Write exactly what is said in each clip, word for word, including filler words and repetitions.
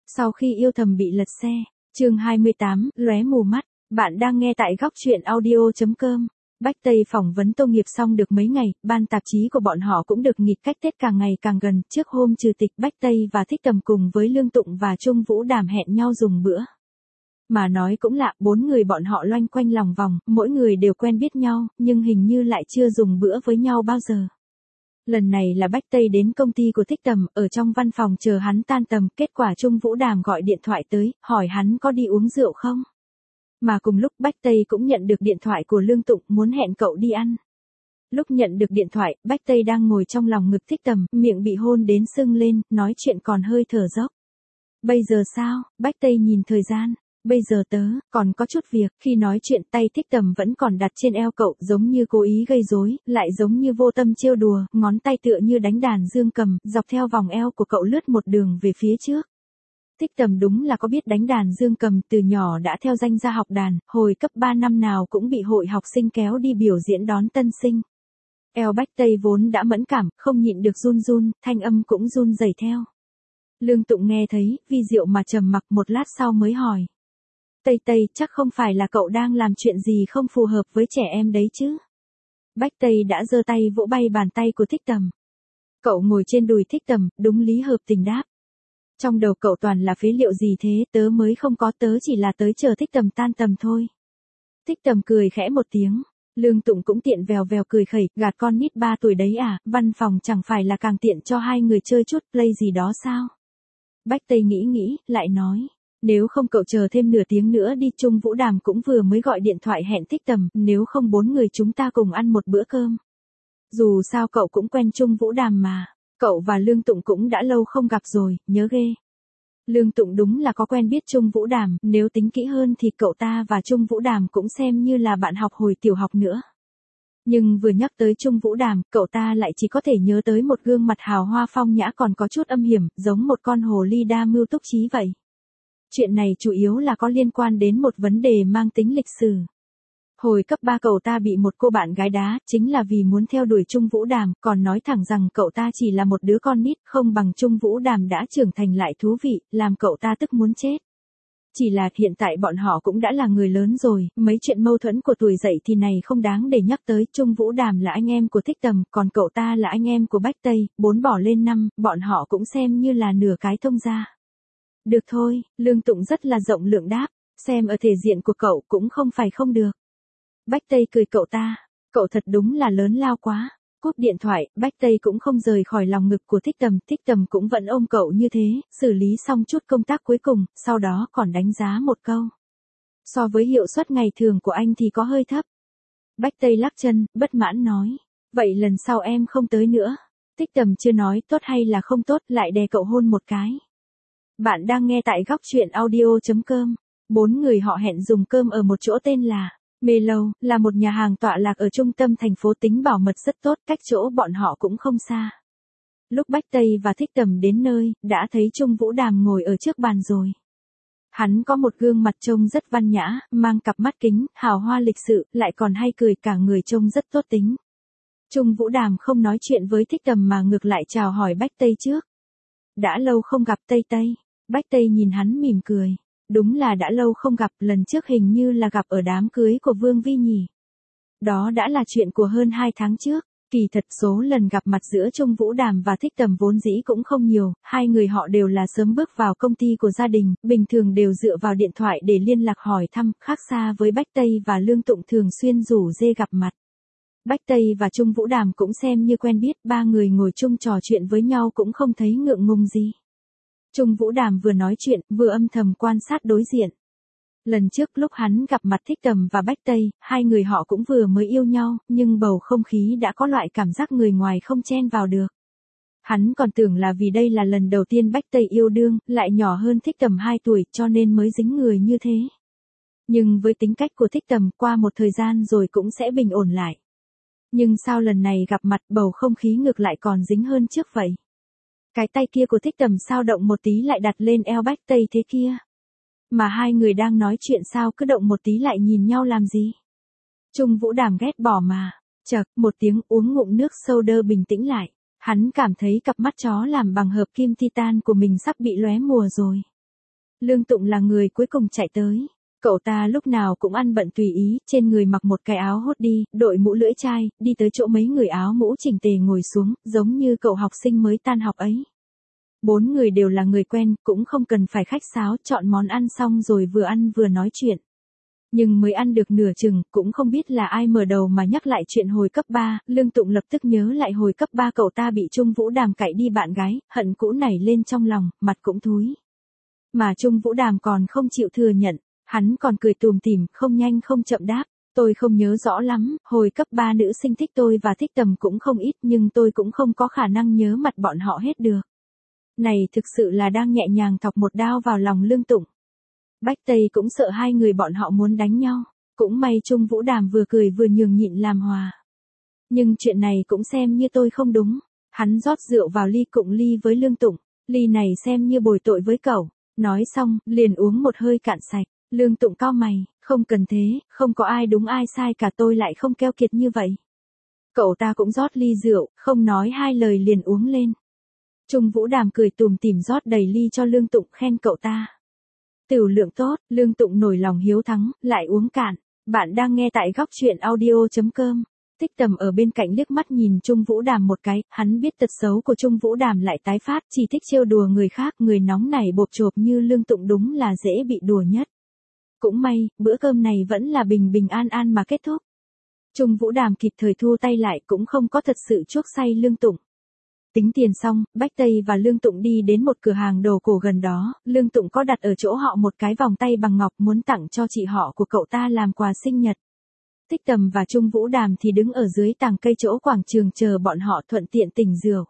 Sau khi yêu thầm bị lật xe, chương hai mươi tám, lóe mù mắt, bạn đang nghe tại góc truyện audio.com. Bách Tây phỏng vấn Tô Nghiệp xong được mấy ngày, ban tạp chí của bọn họ cũng được nghịch cách Tết càng ngày càng gần. Trước hôm trừ tịch, Bách Tây và Thích Tầm cùng với Lương Tụng và Trung Vũ Đàm hẹn nhau dùng bữa. Mà nói cũng lạ, bốn người bọn họ loanh quanh lòng vòng, mỗi người đều quen biết nhau, nhưng hình như lại chưa dùng bữa với nhau bao giờ. Lần này là Bách Tây đến công ty của Thích Tầm, ở trong văn phòng chờ hắn tan tầm, kết quả Trung Vũ Đàm gọi điện thoại tới, hỏi hắn có đi uống rượu không? Mà cùng lúc Bách Tây cũng nhận được điện thoại của Lương Tụng, muốn hẹn cậu đi ăn. Lúc nhận được điện thoại, Bách Tây đang ngồi trong lòng ngực Thích Tầm, miệng bị hôn đến sưng lên, nói chuyện còn hơi thở dốc. Bây giờ sao? Bách Tây nhìn thời gian. Bây giờ tớ, còn có chút việc. Khi nói chuyện, tay Thích Tầm vẫn còn đặt trên eo cậu, giống như cố ý gây rối, lại giống như vô tâm trêu đùa, ngón tay tựa như đánh đàn dương cầm, dọc theo vòng eo của cậu lướt một đường về phía trước. Thích Tầm đúng là có biết đánh đàn dương cầm, từ nhỏ đã theo danh ra học đàn, hồi cấp ba năm nào cũng bị hội học sinh kéo đi biểu diễn đón tân sinh. Eo Bách Tây vốn đã mẫn cảm, không nhịn được run run, thanh âm cũng run rẩy theo. Lương Tụng nghe thấy, vi diệu mà trầm mặc, một lát sau mới hỏi. Tây Tây, chắc không phải là cậu đang làm chuyện gì không phù hợp với trẻ em đấy chứ? Bách Tây đã giơ tay vỗ bay bàn tay của Thích Tầm. Cậu ngồi trên đùi Thích Tầm, đúng lý hợp tình đáp. Trong đầu cậu toàn là phế liệu gì thế, tớ mới không có, tớ chỉ là tới chờ Thích Tầm tan tầm thôi. Thích Tầm cười khẽ một tiếng. Lương Tụng cũng tiện vèo vèo cười khẩy, gạt con nít ba tuổi đấy à, văn phòng chẳng phải là càng tiện cho hai người chơi chút play gì đó sao? Bách Tây nghĩ nghĩ, lại nói. Nếu không cậu chờ thêm nửa tiếng nữa đi, Trung Vũ Đàm cũng vừa mới gọi điện thoại hẹn Thích Tầm, nếu không bốn người chúng ta cùng ăn một bữa cơm. Dù sao cậu cũng quen Trung Vũ Đàm mà, cậu và Lương Tụng cũng đã lâu không gặp rồi, nhớ ghê. Lương Tụng đúng là có quen biết Trung Vũ Đàm, nếu tính kỹ hơn thì cậu ta và Trung Vũ Đàm cũng xem như là bạn học hồi tiểu học nữa. Nhưng vừa nhắc tới Trung Vũ Đàm, cậu ta lại chỉ có thể nhớ tới một gương mặt hào hoa phong nhã còn có chút âm hiểm, giống một con hồ ly đa mưu túc trí vậy. Chuyện này chủ yếu là có liên quan đến một vấn đề mang tính lịch sử. Hồi cấp ba cậu ta bị một cô bạn gái đá, chính là vì muốn theo đuổi Trung Vũ Đàm, còn nói thẳng rằng cậu ta chỉ là một đứa con nít, không bằng Trung Vũ Đàm đã trưởng thành lại thú vị, làm cậu ta tức muốn chết. Chỉ là hiện tại bọn họ cũng đã là người lớn rồi, mấy chuyện mâu thuẫn của tuổi dậy thì này không đáng để nhắc tới. Trung Vũ Đàm là anh em của Thích Tầm, còn cậu ta là anh em của Bách Tây, bốn bỏ lên năm, bọn họ cũng xem như là nửa cái thông gia. Được thôi, Lương Tụng rất là rộng lượng đáp, xem ở thể diện của cậu cũng không phải không được. Bách Tây cười cậu ta, cậu thật đúng là lớn lao quá. Cúp điện thoại, Bách Tây cũng không rời khỏi lòng ngực của Thích Tầm, Thích Tầm cũng vẫn ôm cậu như thế, xử lý xong chút công tác cuối cùng, sau đó còn đánh giá một câu. So với hiệu suất ngày thường của anh thì có hơi thấp. Bách Tây lắc chân, bất mãn nói, vậy lần sau em không tới nữa. Thích Tầm chưa nói tốt hay là không tốt, lại đè cậu hôn một cái. Bạn đang nghe tại góc truyện audio.com. Bốn người họ hẹn dùng cơm ở một chỗ tên là Mê Lâu, là một nhà hàng tọa lạc ở trung tâm thành phố, tính bảo mật rất tốt, cách chỗ bọn họ cũng không xa. Lúc Bách Tây và Thích Tầm đến nơi, đã thấy Trung Vũ Đàm ngồi ở trước bàn rồi. Hắn có một gương mặt trông rất văn nhã, mang cặp mắt kính, hào hoa lịch sự, lại còn hay cười, cả người trông rất tốt tính. Trung Vũ Đàm không nói chuyện với Thích Tầm mà ngược lại chào hỏi Bách Tây trước. Đã lâu không gặp Tây Tây. Bách Tây nhìn hắn mỉm cười. Đúng là đã lâu không gặp, lần trước hình như là gặp ở đám cưới của Vương Vi nhỉ. Đó đã là chuyện của hơn hai tháng trước. Kỳ thật số lần gặp mặt giữa Trung Vũ Đàm và Thích Tầm vốn dĩ cũng không nhiều, hai người họ đều là sớm bước vào công ty của gia đình, bình thường đều dựa vào điện thoại để liên lạc hỏi thăm, khác xa với Bách Tây và Lương Tụng thường xuyên rủ rê gặp mặt. Bách Tây và Trung Vũ Đàm cũng xem như quen biết, ba người ngồi chung trò chuyện với nhau cũng không thấy ngượng ngùng gì. Trung Vũ Đàm vừa nói chuyện, vừa âm thầm quan sát đối diện. Lần trước lúc hắn gặp mặt Thích Tầm và Bách Tây, hai người họ cũng vừa mới yêu nhau, nhưng bầu không khí đã có loại cảm giác người ngoài không chen vào được. Hắn còn tưởng là vì đây là lần đầu tiên Bách Tây yêu đương, lại nhỏ hơn Thích Tầm hai tuổi cho nên mới dính người như thế. Nhưng với tính cách của Thích Tầm, qua một thời gian rồi cũng sẽ bình ổn lại. Nhưng sao lần này gặp mặt bầu không khí ngược lại còn dính hơn trước vậy? Cái tay kia của Thích Tầm sao động một tí lại đặt lên eo Bách Tây thế kia? Mà hai người đang nói chuyện sao cứ động một tí lại nhìn nhau làm gì? Trung Vũ Đàm ghét bỏ mà. Chậc, một tiếng uống ngụm nước soda bình tĩnh lại. Hắn cảm thấy cặp mắt chó làm bằng hợp kim titan của mình sắp bị lóe mùa rồi. Lương Tụng là người cuối cùng chạy tới. Cậu ta lúc nào cũng ăn bận tùy ý, trên người mặc một cái áo hốt đi, đội mũ lưỡi chai, đi tới chỗ mấy người áo mũ chỉnh tề ngồi xuống, giống như cậu học sinh mới tan học ấy. Bốn người đều là người quen, cũng không cần phải khách sáo, chọn món ăn xong rồi vừa ăn vừa nói chuyện. Nhưng mới ăn được nửa chừng, cũng không biết là ai mở đầu mà nhắc lại chuyện hồi cấp ba, Lương Tụng lập tức nhớ lại hồi cấp ba cậu ta bị Trung Vũ Đàm cạy đi bạn gái, hận cũ nảy lên trong lòng, mặt cũng thúi. Mà Trung Vũ Đàm còn không chịu thừa nhận, hắn còn cười tùm tìm, không nhanh không chậm đáp, tôi không nhớ rõ lắm, hồi cấp ba nữ sinh thích tôi và thích Tầm cũng không ít nhưng tôi cũng không có khả năng nhớ mặt bọn họ hết được. Này thực sự là đang nhẹ nhàng thọc một đao vào lòng Lương Tụng. Bách Tây cũng sợ hai người bọn họ muốn đánh nhau, cũng may Trung Vũ Đàm vừa cười vừa nhường nhịn làm hòa. Nhưng chuyện này cũng xem như tôi không đúng, hắn rót rượu vào ly cụng ly với Lương Tụng, ly này xem như bồi tội với cậu, nói xong, liền uống một hơi cạn sạch, Lương Tụng cau mày, không cần thế, không có ai đúng ai sai cả tôi lại không keo kiệt như vậy. Cậu ta cũng rót ly rượu, không nói hai lời liền uống lên. Trung Vũ Đàm cười tùm tìm rót đầy ly cho Lương Tụng khen cậu ta. Tửu lượng tốt, Lương Tụng nổi lòng hiếu thắng, lại uống cạn. Bạn đang nghe tại góc truyện audio.com. Thích Tầm ở bên cạnh liếc mắt nhìn Trung Vũ Đàm một cái, hắn biết tật xấu của Trung Vũ Đàm lại tái phát, chỉ thích trêu đùa người khác, người nóng này bộp chộp như Lương Tụng đúng là dễ bị đùa nhất. Cũng may, bữa cơm này vẫn là bình bình an an mà kết thúc. Trung Vũ Đàm kịp thời thu tay lại cũng không có thật sự chuốc say Lương Tụng. Tính tiền xong, Bách Tây và Lương Tụng đi đến một cửa hàng đồ cổ gần đó, Lương Tụng có đặt ở chỗ họ một cái vòng tay bằng ngọc muốn tặng cho chị họ của cậu ta làm quà sinh nhật. Thích Tầm và Trung Vũ Đàm thì đứng ở dưới tàng cây chỗ quảng trường chờ bọn họ thuận tiện tỉnh rượu.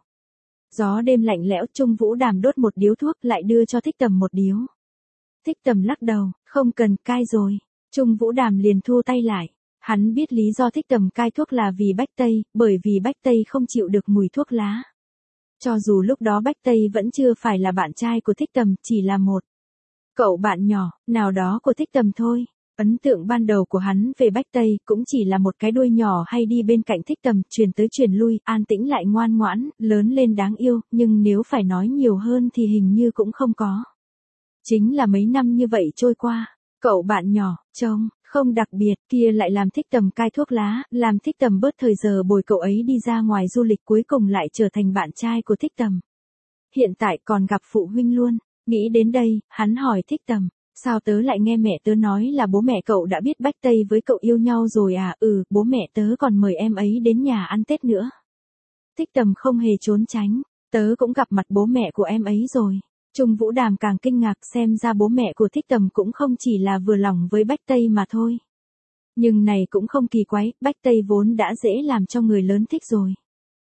Gió đêm lạnh lẽo, Trung Vũ Đàm đốt một điếu thuốc lại đưa cho Thích Tầm một điếu. Thích Tầm lắc đầu, không cần, cai rồi. Trung Vũ Đàm liền thu tay lại. Hắn biết lý do Thích Tầm cai thuốc là vì Bách Tây, bởi vì Bách Tây không chịu được mùi thuốc lá. Cho dù lúc đó Bách Tây vẫn chưa phải là bạn trai của Thích Tầm, chỉ là một cậu bạn nhỏ, nào đó của Thích Tầm thôi. Ấn tượng ban đầu của hắn về Bách Tây cũng chỉ là một cái đuôi nhỏ hay đi bên cạnh Thích Tầm, truyền tới truyền lui, an tĩnh lại ngoan ngoãn, lớn lên đáng yêu, nhưng nếu phải nói nhiều hơn thì hình như cũng không có. Chính là mấy năm như vậy trôi qua, cậu bạn nhỏ, trông không đặc biệt, kia lại làm Thích Tầm cai thuốc lá, làm Thích Tầm bớt thời giờ bồi cậu ấy đi ra ngoài du lịch, cuối cùng lại trở thành bạn trai của Thích Tầm. Hiện tại còn gặp phụ huynh luôn, nghĩ đến đây, hắn hỏi Thích Tầm, sao tớ lại nghe mẹ tớ nói là bố mẹ cậu đã biết Bách Tây với cậu yêu nhau rồi à? Ừ, bố mẹ tớ còn mời em ấy đến nhà ăn Tết nữa. Thích Tầm không hề trốn tránh, tớ cũng gặp mặt bố mẹ của em ấy rồi. Trung Vũ Đàm càng kinh ngạc, xem ra bố mẹ của Thích Tầm cũng không chỉ là vừa lòng với Bách Tây mà thôi. Nhưng này cũng không kỳ quái, Bách Tây vốn đã dễ làm cho người lớn thích rồi.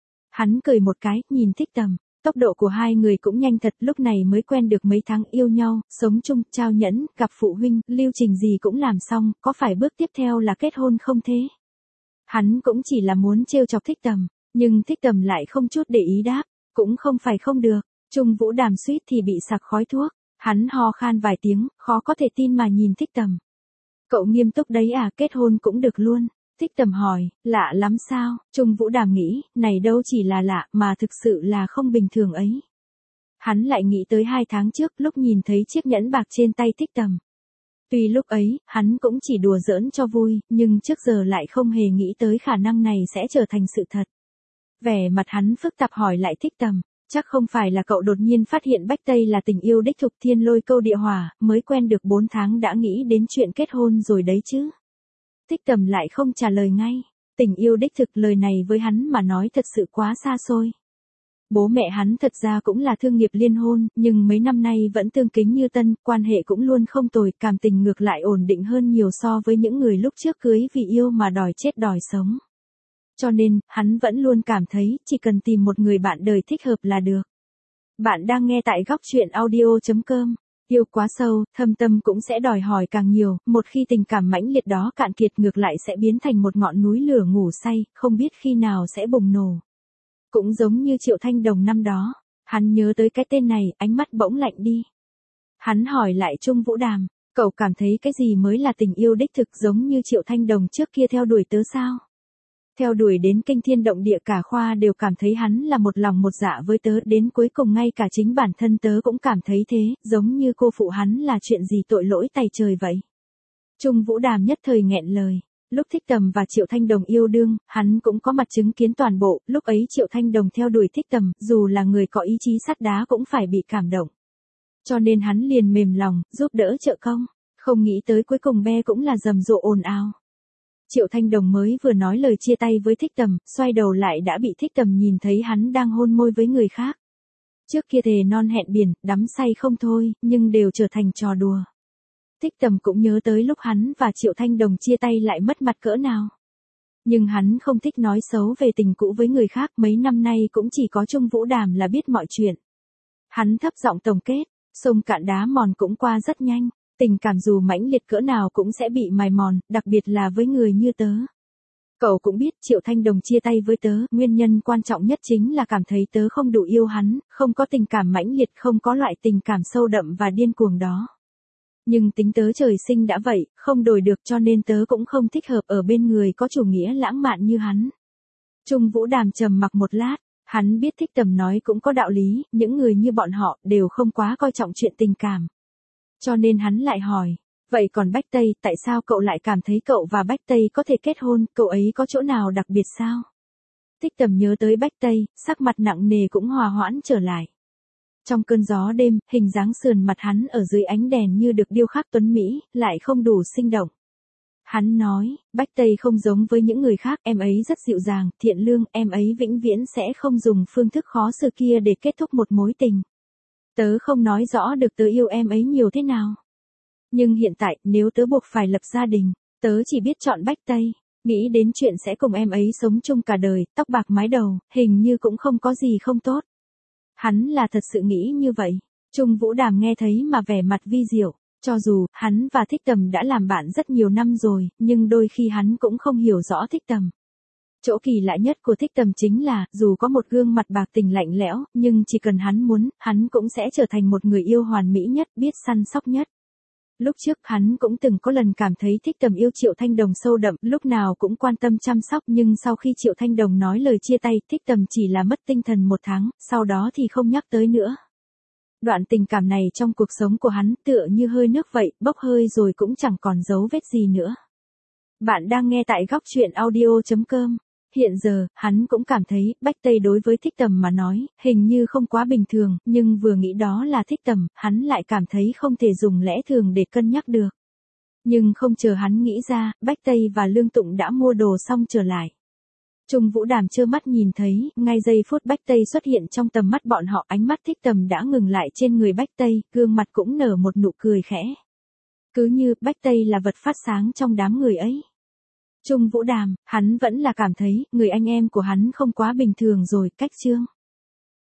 Hắn cười một cái, nhìn Thích Tầm, tốc độ của hai người cũng nhanh thật, lúc này mới quen được mấy tháng yêu nhau, sống chung, trao nhẫn, gặp phụ huynh, lưu trình gì cũng làm xong, có phải bước tiếp theo là kết hôn không thế? Hắn cũng chỉ là muốn trêu chọc Thích Tầm, nhưng Thích Tầm lại không chút để ý đáp, cũng không phải không được. Trung Vũ Đàm suýt thì bị sặc khói thuốc, hắn ho khan vài tiếng, khó có thể tin mà nhìn Thích Tầm. Cậu nghiêm túc đấy à, kết hôn cũng được luôn. Thích Tầm hỏi, lạ lắm sao? Trung Vũ Đàm nghĩ, này đâu chỉ là lạ mà thực sự là không bình thường ấy. Hắn lại nghĩ tới hai tháng trước lúc nhìn thấy chiếc nhẫn bạc trên tay Thích Tầm. Tuy lúc ấy, hắn cũng chỉ đùa giỡn cho vui, nhưng trước giờ lại không hề nghĩ tới khả năng này sẽ trở thành sự thật. Vẻ mặt hắn phức tạp hỏi lại Thích Tầm. Chắc không phải là cậu đột nhiên phát hiện Bách Tây là tình yêu đích thực thiên lôi câu địa hỏa, mới quen được bốn tháng đã nghĩ đến chuyện kết hôn rồi đấy chứ. Thích Tầm lại không trả lời ngay, tình yêu đích thực lời này với hắn mà nói thật sự quá xa xôi. Bố mẹ hắn thật ra cũng là thương nghiệp liên hôn, nhưng mấy năm nay vẫn tương kính như tân, quan hệ cũng luôn không tồi, cảm tình ngược lại ổn định hơn nhiều so với những người lúc trước cưới vì yêu mà đòi chết đòi sống. Cho nên, hắn vẫn luôn cảm thấy, chỉ cần tìm một người bạn đời thích hợp là được. Bạn đang nghe tại góc truyện audio.com. Yêu quá sâu, thâm tâm cũng sẽ đòi hỏi càng nhiều, một khi tình cảm mãnh liệt đó cạn kiệt ngược lại sẽ biến thành một ngọn núi lửa ngủ say, không biết khi nào sẽ bùng nổ. Cũng giống như Triệu Thanh Đồng năm đó, hắn nhớ tới cái tên này, ánh mắt bỗng lạnh đi. Hắn hỏi lại Trung Vũ Đàm, cậu cảm thấy cái gì mới là tình yêu đích thực giống như Triệu Thanh Đồng trước kia theo đuổi tớ sao? Theo đuổi đến kinh thiên động địa, cả khoa đều cảm thấy hắn là một lòng một dạ với tớ, đến cuối cùng ngay cả chính bản thân tớ cũng cảm thấy thế, giống như cô phụ hắn là chuyện gì tội lỗi tày trời vậy. Trung Vũ Đàm nhất thời nghẹn lời. Lúc Thích Tầm và Triệu Thanh Đồng yêu đương, hắn cũng có mặt chứng kiến toàn bộ, lúc ấy Triệu Thanh Đồng theo đuổi Thích Tầm, dù là người có ý chí sắt đá cũng phải bị cảm động. Cho nên hắn liền mềm lòng, giúp đỡ trợ công, không nghĩ tới cuối cùng be cũng là rầm rộ ồn ào. Triệu Thanh Đồng mới vừa nói lời chia tay với Thích Tầm, xoay đầu lại đã bị Thích Tầm nhìn thấy hắn đang hôn môi với người khác. Trước kia thề non hẹn biển, đắm say không thôi, nhưng đều trở thành trò đùa. Thích Tầm cũng nhớ tới lúc hắn và Triệu Thanh Đồng chia tay lại mất mặt cỡ nào. Nhưng hắn không thích nói xấu về tình cũ với người khác, mấy năm nay cũng chỉ có Trung Vũ Đàm là biết mọi chuyện. Hắn thấp giọng tổng kết, sông cạn đá mòn cũng qua rất nhanh, tình cảm dù mãnh liệt cỡ nào cũng sẽ bị mài mòn, đặc biệt là với người như tớ. Cậu cũng biết Triệu Thanh Đồng chia tay với tớ, nguyên nhân quan trọng nhất chính là cảm thấy tớ không đủ yêu hắn, không có tình cảm mãnh liệt, không có loại tình cảm sâu đậm và điên cuồng đó. Nhưng tính tớ trời sinh đã vậy, không đổi được, cho nên tớ cũng không thích hợp ở bên người có chủ nghĩa lãng mạn như hắn. Trung Vũ Đàm trầm mặc một lát, hắn biết Thích Tầm nói cũng có đạo lý, những người như bọn họ đều không quá coi trọng chuyện tình cảm. Cho nên hắn lại hỏi, vậy còn Bách Tây, tại sao cậu lại cảm thấy cậu và Bách Tây có thể kết hôn, cậu ấy có chỗ nào đặc biệt sao? Thích Tầm nhớ tới Bách Tây, sắc mặt nặng nề cũng hòa hoãn trở lại. Trong cơn gió đêm, hình dáng sườn mặt hắn ở dưới ánh đèn như được điêu khắc tuấn mỹ, lại không đủ sinh động. Hắn nói, Bách Tây không giống với những người khác, em ấy rất dịu dàng, thiện lương, em ấy vĩnh viễn sẽ không dùng phương thức khó xử kia để kết thúc một mối tình. Tớ không nói rõ được tớ yêu em ấy nhiều thế nào. Nhưng hiện tại, nếu tớ buộc phải lập gia đình, tớ chỉ biết chọn Bách Tây. Nghĩ đến chuyện sẽ cùng em ấy sống chung cả đời, tóc bạc mái đầu, hình như cũng không có gì không tốt. Hắn là thật sự nghĩ như vậy. Trung Vũ Đàm nghe thấy mà vẻ mặt vi diệu. Cho dù, hắn và Thích Tầm đã làm bạn rất nhiều năm rồi, nhưng đôi khi hắn cũng không hiểu rõ Thích Tầm. Chỗ kỳ lạ nhất của Thích Tầm chính là, dù có một gương mặt bạc tình lạnh lẽo, nhưng chỉ cần hắn muốn, hắn cũng sẽ trở thành một người yêu hoàn mỹ nhất, biết săn sóc nhất. Lúc trước hắn cũng từng có lần cảm thấy Thích Tầm yêu Triệu Thanh Đồng sâu đậm, lúc nào cũng quan tâm chăm sóc, nhưng sau khi Triệu Thanh Đồng nói lời chia tay, Thích Tầm chỉ là mất tinh thần một tháng, sau đó thì không nhắc tới nữa. Đoạn tình cảm này trong cuộc sống của hắn tựa như hơi nước vậy, bốc hơi rồi cũng chẳng còn dấu vết gì nữa. Bạn đang nghe tại góc truyện audio chấm com. Hiện giờ, hắn cũng cảm thấy, Bách Tây đối với Thích Tầm mà nói, hình như không quá bình thường, nhưng vừa nghĩ đó là Thích Tầm, hắn lại cảm thấy không thể dùng lẽ thường để cân nhắc được. Nhưng không chờ hắn nghĩ ra, Bách Tây và Lương Tụng đã mua đồ xong trở lại. Trung Vũ Đàm trơ mắt nhìn thấy, ngay giây phút Bách Tây xuất hiện trong tầm mắt bọn họ, ánh mắt Thích Tầm đã ngừng lại trên người Bách Tây, gương mặt cũng nở một nụ cười khẽ. Cứ như, Bách Tây là vật phát sáng trong đám người ấy. Trung Vũ Đàm, hắn vẫn là cảm thấy, người anh em của hắn không quá bình thường rồi, cách chương.